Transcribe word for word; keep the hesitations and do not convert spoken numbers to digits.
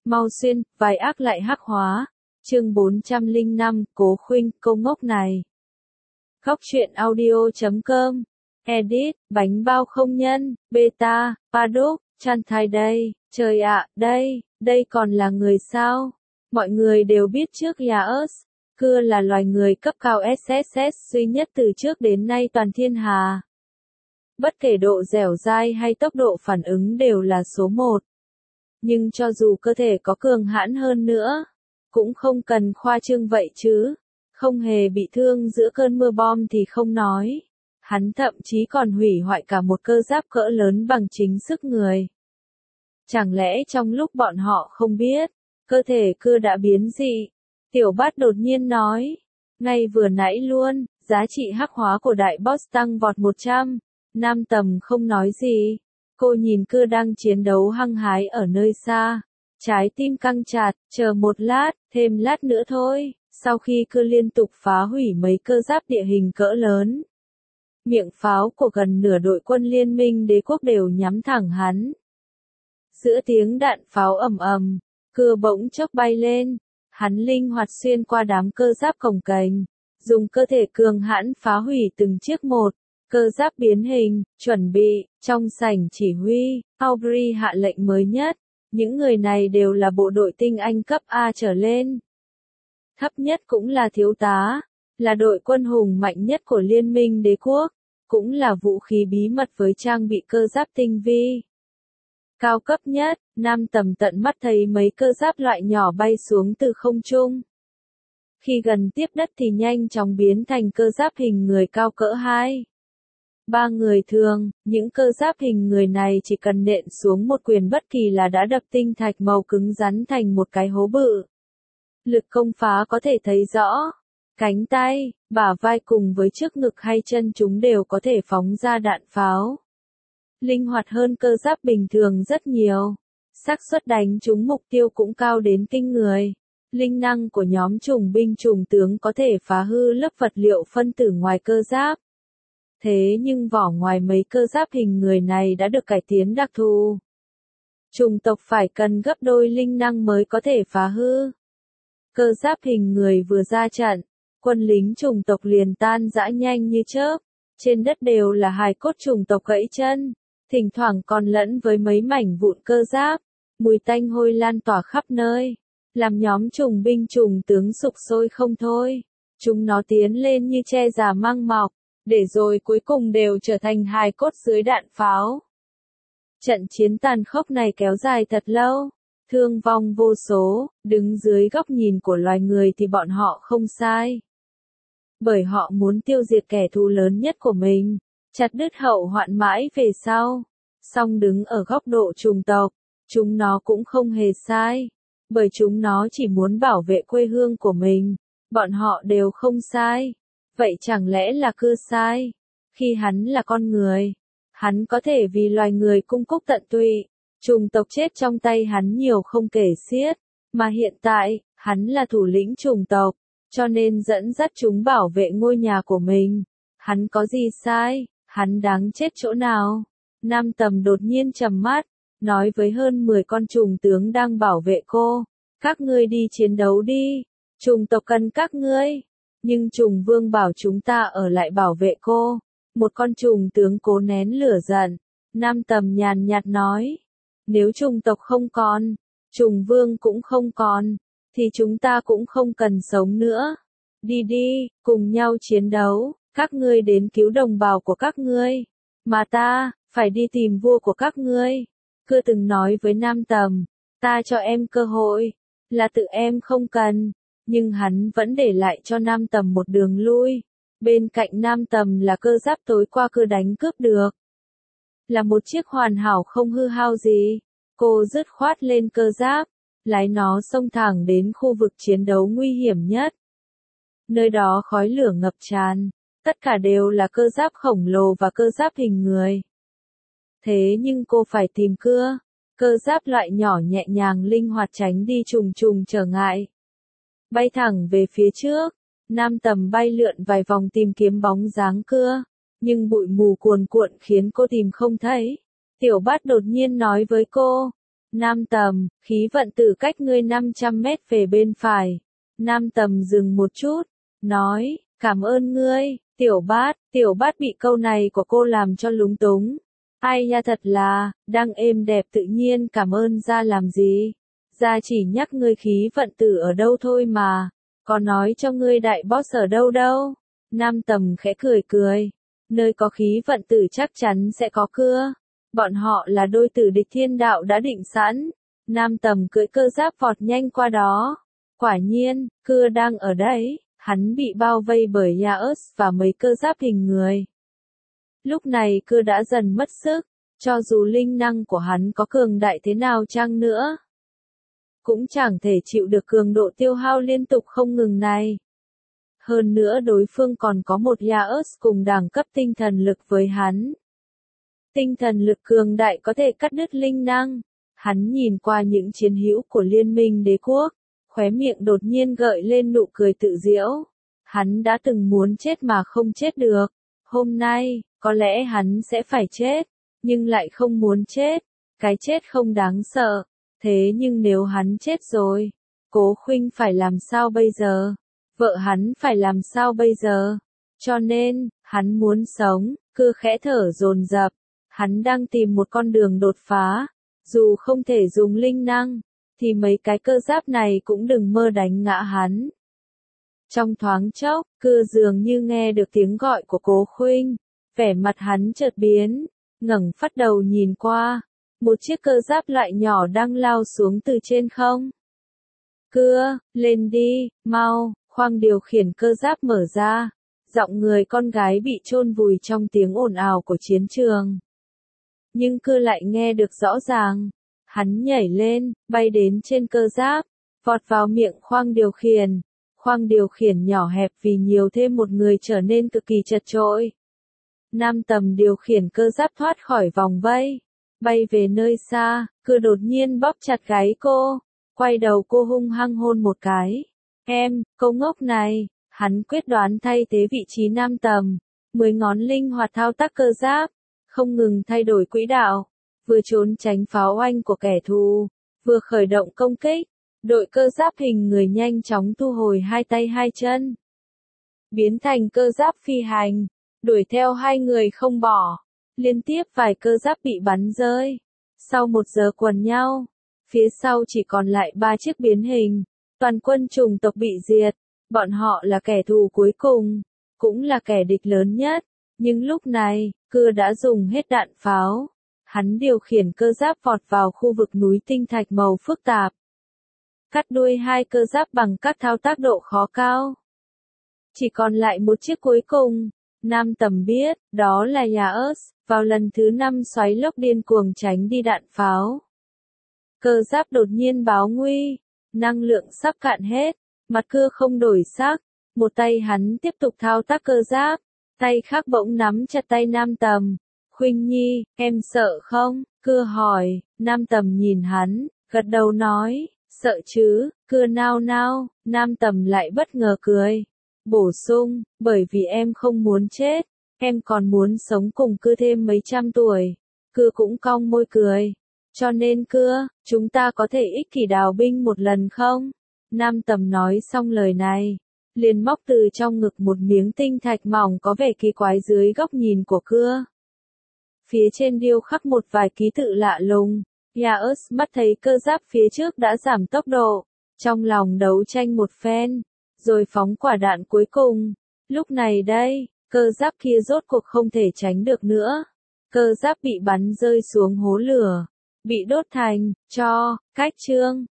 Mau xuyên, vài ác lại hắc hóa. Chương bốn trăm lẻ năm, Cố Khuynh, câu ngốc này. Góc truyện audio chấm com. Edit, bánh bao không nhân, beta, paddock, chan thai đây. Trời ạ, đây, đây còn là người sao? Mọi người đều biết trước Yaos, cưa là loài người cấp cao ét ét ét duy nhất từ trước đến nay toàn thiên hà. Bất kể độ dẻo dai hay tốc độ phản ứng đều là số một. Nhưng cho dù cơ thể có cường hãn hơn nữa, cũng không cần khoa trương vậy chứ. Không hề bị thương giữa cơn mưa bom thì không nói. Hắn thậm chí còn hủy hoại cả một cơ giáp cỡ lớn bằng chính sức người. Chẳng lẽ trong lúc bọn họ không biết, cơ thể cưa đã biến dị? Tiểu Bát đột nhiên nói. Ngay vừa nãy luôn, giá trị hắc hóa của đại boss tăng vọt một trăm. Nam Tầm không nói gì. Cô nhìn cưa đang chiến đấu hăng hái ở nơi xa. Trái tim căng chặt, chờ một lát, thêm lát nữa thôi. Sau khi cưa liên tục phá hủy mấy cơ giáp địa hình cỡ lớn, miệng pháo của gần nửa đội quân liên minh đế quốc đều nhắm thẳng hắn. Giữa tiếng đạn pháo ầm ầm, cưa bỗng chốc bay lên. Hắn linh hoạt xuyên qua đám cơ giáp cồng kềnh, dùng cơ thể cường hãn phá hủy từng chiếc một. Cơ giáp biến hình, chuẩn bị, trong sảnh chỉ huy, Aubrey hạ lệnh mới nhất. Những người này đều là bộ đội tinh anh cấp A trở lên. Thấp nhất cũng là thiếu tá, là đội quân hùng mạnh nhất của Liên minh đế quốc, cũng là vũ khí bí mật với trang bị cơ giáp tinh vi. Cao cấp nhất, Nam Tầm tận mắt thấy mấy cơ giáp loại nhỏ bay xuống từ không trung. Khi gần tiếp đất thì nhanh chóng biến thành cơ giáp hình người cao cỡ hai. Ba người thường, những cơ giáp hình người này chỉ cần nện xuống một quyền bất kỳ là đã đập tinh thạch màu cứng rắn thành một cái hố bự. Lực công phá có thể thấy rõ. Cánh tay, bả vai cùng với trước ngực hay chân chúng đều có thể phóng ra đạn pháo. Linh hoạt hơn cơ giáp bình thường rất nhiều. Xác suất đánh trúng mục tiêu cũng cao đến kinh người. Linh năng của nhóm trùng binh trùng tướng có thể phá hư lớp vật liệu phân tử ngoài cơ giáp. Thế nhưng vỏ ngoài mấy cơ giáp hình người này đã được cải tiến đặc thù. Chủng tộc phải cần gấp đôi linh năng mới có thể phá hư. Cơ giáp hình người vừa ra trận, quân lính chủng tộc liền tan rã nhanh như chớp. Trên đất đều là hài cốt chủng tộc gãy chân, thỉnh thoảng còn lẫn với mấy mảnh vụn cơ giáp. Mùi tanh hôi lan tỏa khắp nơi, làm nhóm trùng binh trùng tướng sục sôi không thôi. Chúng nó tiến lên như tre già mang mọc, để rồi cuối cùng đều trở thành hài cốt dưới đạn pháo. Trận chiến tàn khốc này kéo dài thật lâu, thương vong vô số, đứng dưới góc nhìn của loài người thì bọn họ không sai. Bởi họ muốn tiêu diệt kẻ thù lớn nhất của mình, chặt đứt hậu hoạn mãi về sau. Song đứng ở góc độ chủng tộc, chúng nó cũng không hề sai. Bởi chúng nó chỉ muốn bảo vệ quê hương của mình, bọn họ đều không sai. Vậy chẳng lẽ là cưa sai? Khi hắn là con người, hắn có thể vì loài người cung cúc tận tụy. Chủng tộc chết trong tay hắn nhiều không kể xiết, mà hiện tại, hắn là thủ lĩnh chủng tộc, cho nên dẫn dắt chúng bảo vệ ngôi nhà của mình. Hắn có gì sai? Hắn đáng chết chỗ nào? Nam Tầm đột nhiên trầm mắt, nói với hơn mười con trùng tướng đang bảo vệ cô. Các ngươi đi chiến đấu đi, chủng tộc cần các ngươi. Nhưng trùng vương bảo chúng ta ở lại bảo vệ cô. Một con trùng tướng cố nén lửa giận. Nam Tầm nhàn nhạt nói. Nếu trùng tộc không còn, trùng vương cũng không còn, thì chúng ta cũng không cần sống nữa. Đi đi, cùng nhau chiến đấu, các ngươi đến cứu đồng bào của các ngươi. Mà ta, phải đi tìm vua của các ngươi. Cưa từng nói với Nam Tầm, ta cho em cơ hội, là tự em không cần. Nhưng hắn vẫn để lại cho Nam Tầm một đường lui. Bên cạnh Nam Tầm là cơ giáp tối qua cưa đánh cướp được. Là một chiếc hoàn hảo không hư hao gì. Cô dứt khoát lên cơ giáp, lái nó xông thẳng đến khu vực chiến đấu nguy hiểm nhất. Nơi đó khói lửa ngập tràn, tất cả đều là cơ giáp khổng lồ và cơ giáp hình người. Thế nhưng cô phải tìm cưa, cơ giáp loại nhỏ nhẹ nhàng linh hoạt tránh đi trùng trùng trở ngại. Bay thẳng về phía trước, Nam Tầm bay lượn vài vòng tìm kiếm bóng dáng cưa, nhưng bụi mù cuồn cuộn khiến cô tìm không thấy. Tiểu Bát đột nhiên nói với cô, Nam Tầm, khí vận tử cách ngươi năm trăm mét về bên phải. Nam Tầm dừng một chút, nói, cảm ơn ngươi, Tiểu Bát. Tiểu Bát bị câu này của cô làm cho lúng túng. Ai nha, thật là, đang êm đẹp tự nhiên cảm ơn ra làm gì? Ra chỉ nhắc ngươi khí vận tử ở đâu thôi mà, có nói cho ngươi đại boss ở đâu đâu. Nam Tầm khẽ cười cười, nơi có khí vận tử chắc chắn sẽ có cưa. Bọn họ là đôi tử địch thiên đạo đã định sẵn. Nam Tầm cưỡi cơ giáp vọt nhanh qua đó. Quả nhiên, cưa đang ở đấy, hắn bị bao vây bởi Yaos và mấy cơ giáp hình người. Lúc này cưa đã dần mất sức, cho dù linh năng của hắn có cường đại thế nào chăng nữa, cũng chẳng thể chịu được cường độ tiêu hao liên tục không ngừng này. Hơn nữa đối phương còn có một Yaos cùng đẳng cấp tinh thần lực với hắn. Tinh thần lực cường đại có thể cắt đứt linh năng. Hắn nhìn qua những chiến hữu của Liên minh đế quốc, khóe miệng đột nhiên gợi lên nụ cười tự giễu. Hắn đã từng muốn chết mà không chết được. Hôm nay, có lẽ hắn sẽ phải chết, nhưng lại không muốn chết. Cái chết không đáng sợ. Thế nhưng nếu hắn chết rồi, Cố Khuynh phải làm sao bây giờ? Vợ hắn phải làm sao bây giờ? Cho nên, hắn muốn sống. Cưa khẽ thở dồn dập. Hắn đang tìm một con đường đột phá. Dù không thể dùng linh năng, thì mấy cái cơ giáp này cũng đừng mơ đánh ngã hắn. Trong thoáng chốc, cưa dường như nghe được tiếng gọi của Cố Khuynh. Vẻ mặt hắn chợt biến, ngẩng phát đầu nhìn qua. Một chiếc cơ giáp loại nhỏ đang lao xuống từ trên không. Cưa, lên đi, mau, khoang điều khiển cơ giáp mở ra. Giọng người con gái bị chôn vùi trong tiếng ồn ào của chiến trường. Nhưng cưa lại nghe được rõ ràng. Hắn nhảy lên, bay đến trên cơ giáp, vọt vào miệng khoang điều khiển. Khoang điều khiển nhỏ hẹp vì nhiều thêm một người trở nên cực kỳ chật chội. Nam Tầm điều khiển cơ giáp thoát khỏi vòng vây, bay về nơi xa. Cưa đột nhiên bóp chặt gáy cô, quay đầu cô hung hăng hôn một cái. Em, câu ngốc này. Hắn quyết đoán thay thế vị trí Nam Tầm, mười ngón linh hoạt thao tác cơ giáp, không ngừng thay đổi quỹ đạo, vừa trốn tránh pháo oanh của kẻ thù, vừa khởi động công kích. Đội cơ giáp hình người nhanh chóng thu hồi hai tay hai chân, biến thành cơ giáp phi hành, đuổi theo hai người không bỏ. Liên tiếp vài cơ giáp bị bắn rơi. Sau một giờ quần nhau, phía sau chỉ còn lại ba chiếc biến hình. Toàn quân chủng tộc bị diệt. Bọn họ là kẻ thù cuối cùng, cũng là kẻ địch lớn nhất. Nhưng lúc này, cưa đã dùng hết đạn pháo. Hắn điều khiển cơ giáp vọt vào khu vực núi tinh thạch màu phức tạp. Cắt đuôi hai cơ giáp bằng các thao tác độ khó cao. Chỉ còn lại một chiếc cuối cùng. Nam Tầm biết, đó là Yaos, vào lần thứ năm xoáy lốc điên cuồng tránh đi đạn pháo. Cơ giáp đột nhiên báo nguy, năng lượng sắp cạn hết, mặt cưa không đổi sắc, một tay hắn tiếp tục thao tác cơ giáp, tay khác bỗng nắm chặt tay Nam Tầm. Khuynh Nhi, em sợ không? Cưa hỏi. Nam Tầm nhìn hắn, gật đầu nói, sợ chứ. Cưa nao nao. Nam Tầm lại bất ngờ cười, bổ sung, bởi vì em không muốn chết, em còn muốn sống cùng cưa thêm mấy trăm tuổi. Cưa cũng cong môi cười, cho nên cưa, chúng ta có thể ích kỷ đào binh một lần không? Nam Tầm nói xong lời này, liền móc từ trong ngực một miếng tinh thạch mỏng có vẻ kỳ quái dưới góc nhìn của cưa. Phía trên điêu khắc một vài ký tự lạ lùng. Yaos mắt thấy cơ giáp phía trước đã giảm tốc độ, trong lòng đấu tranh một phen, rồi phóng quả đạn cuối cùng. Lúc này đây, cơ giáp kia rốt cuộc không thể tránh được nữa. Cơ giáp bị bắn rơi xuống hố lửa, bị đốt thành tro. Cách chương